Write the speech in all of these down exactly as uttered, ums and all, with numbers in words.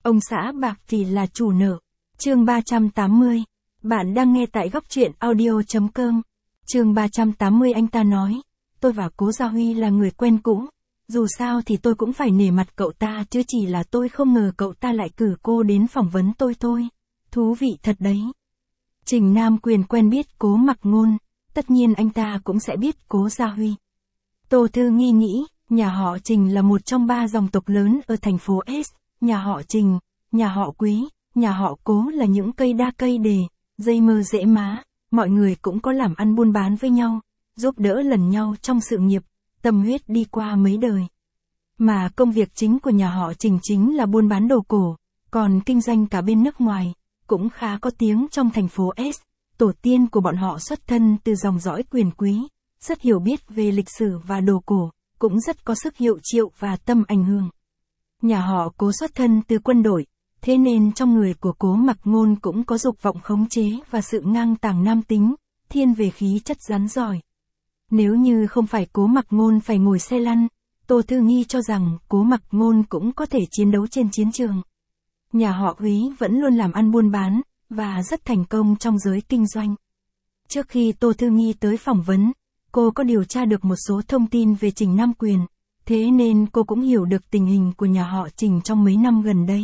Ông xã bạc thì là chủ nợ. Chương ba trăm tám mươi. Bạn đang nghe tại góc truyện audio chấm com. Chương ba trăm tám mươi anh ta nói, tôi và Cố Gia Huy là người quen cũ. Dù sao thì tôi cũng phải nể mặt cậu ta chứ chỉ là tôi không ngờ cậu ta lại cử cô đến phỏng vấn tôi thôi. Thú vị thật đấy. Trình Nam Quyền quen biết Cố Mặc Ngôn, tất nhiên anh ta cũng sẽ biết Cố Gia Huy. Tô Thư Nghi nghĩ, nhà họ Trình là một trong ba dòng tộc lớn ở thành phố S, nhà họ Trình, nhà họ Quý, nhà họ Cố là những cây đa cây đề, dây mơ rễ má, mọi người cũng có làm ăn buôn bán với nhau, giúp đỡ lần nhau trong sự nghiệp, tâm huyết đi qua mấy đời. Mà công việc chính của nhà họ Trình chính là buôn bán đồ cổ, còn kinh doanh cả bên nước ngoài, cũng khá có tiếng trong thành phố S. Tổ tiên của bọn họ xuất thân từ dòng dõi quyền quý, rất hiểu biết về lịch sử và đồ cổ, cũng rất có sức hiệu triệu và tâm ảnh hưởng. Nhà họ Cố xuất thân từ quân đội, thế nên trong người của Cố Mặc Ngôn cũng có dục vọng khống chế và sự ngang tàng nam tính, thiên về khí chất rắn giỏi. Nếu như không phải Cố Mặc Ngôn phải ngồi xe lăn, Tô Thư Nghi cho rằng Cố Mặc Ngôn cũng có thể chiến đấu trên chiến trường. Nhà họ Úy vẫn luôn làm ăn buôn bán, và rất thành công trong giới kinh doanh. Trước khi Tô Thư Nghi tới phỏng vấn, cô có điều tra được một số thông tin về Trình Nam Quyền, thế nên cô cũng hiểu được tình hình của nhà họ Trình trong mấy năm gần đây.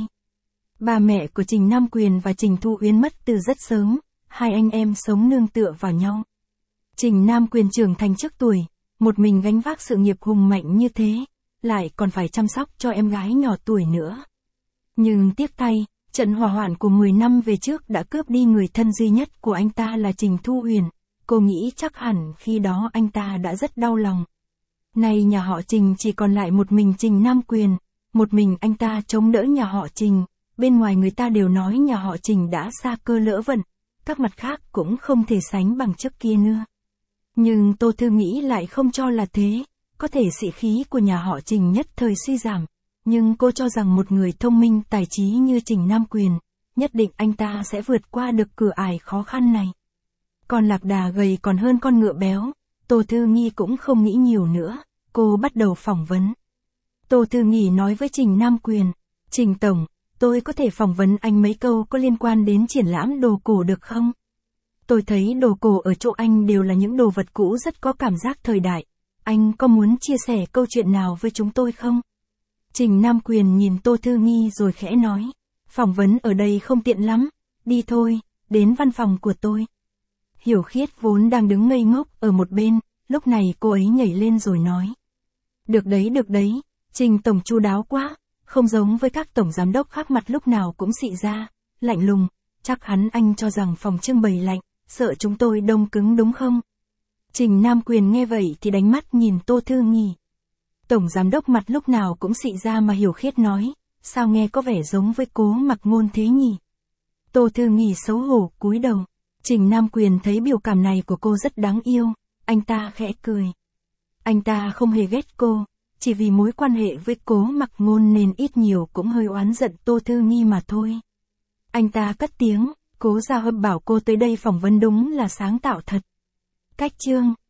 Bà mẹ của Trình Nam Quyền và Trình Thu Uyên mất từ rất sớm, hai anh em sống nương tựa vào nhau. Trình Nam Quyền trưởng thành trước tuổi, một mình gánh vác sự nghiệp hùng mạnh như thế, lại còn phải chăm sóc cho em gái nhỏ tuổi nữa. Nhưng tiếc thay, trận hỏa hoạn của mười năm về trước đã cướp đi người thân duy nhất của anh ta là Trình Thu Uyên. Cô nghĩ chắc hẳn khi đó anh ta đã rất đau lòng. Nay nhà họ Trình chỉ còn lại một mình Trình Nam Quyền, một mình anh ta chống đỡ nhà họ Trình, bên ngoài người ta đều nói nhà họ Trình đã sa cơ lỡ vận, các mặt khác cũng không thể sánh bằng trước kia nữa. Nhưng Tô Thư nghĩ lại không cho là thế, có thể sĩ khí của nhà họ Trình nhất thời suy giảm, nhưng cô cho rằng một người thông minh tài trí như Trình Nam Quyền, nhất định anh ta sẽ vượt qua được cửa ải khó khăn này. Con lạc đà gầy còn hơn con ngựa béo, Tô Thư Nghi cũng không nghĩ nhiều nữa, cô bắt đầu phỏng vấn. Tô Thư Nghi nói với Trình Nam Quyền, Trình Tổng, tôi có thể phỏng vấn anh mấy câu có liên quan đến triển lãm đồ cổ được không? Tôi thấy đồ cổ ở chỗ anh đều là những đồ vật cũ rất có cảm giác thời đại, anh có muốn chia sẻ câu chuyện nào với chúng tôi không? Trình Nam Quyền nhìn Tô Thư Nghi rồi khẽ nói, phỏng vấn ở đây không tiện lắm, đi thôi, đến văn phòng của tôi. Hiểu Khiết vốn đang đứng ngây ngốc ở một bên, lúc này cô ấy nhảy lên rồi nói. Được đấy được đấy, Trình Tổng chu đáo quá, không giống với các tổng giám đốc khác mặt lúc nào cũng xị ra, lạnh lùng, chắc hắn anh cho rằng phòng trưng bày lạnh, sợ chúng tôi đông cứng đúng không? Trình Nam Quyền nghe vậy thì đánh mắt nhìn Tô Thư Nghi. Tổng giám đốc mặt lúc nào cũng xị ra mà Hiểu Khiết nói, sao nghe có vẻ giống với Cố Mặc Ngôn thế nhỉ? Tô Thư Nghi xấu hổ cúi đầu. Trình Nam Quyền thấy biểu cảm này của cô rất đáng yêu, anh ta khẽ cười. Anh ta không hề ghét cô, chỉ vì mối quan hệ với Cố Mặc Ngôn nên ít nhiều cũng hơi oán giận Tô Thư Nghi mà thôi. Anh ta cất tiếng, Cố Gia Hâm bảo cô tới đây phỏng vấn đúng là sáng tạo thật. Cách chương